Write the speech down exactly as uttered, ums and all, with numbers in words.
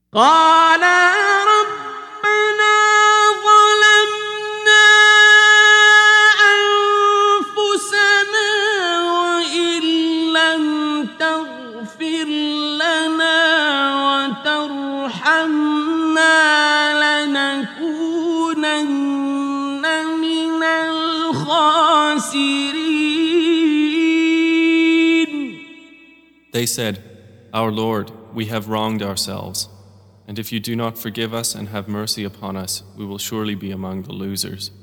قالا ربنا ظلمنا أنفسنا وإن لم تغفر لنا وترحمنا لنكونن من الخاسرين. They said, Our Lord, we have wronged ourselves, and if you do not forgive us and have mercy upon us, we will surely be among the losers.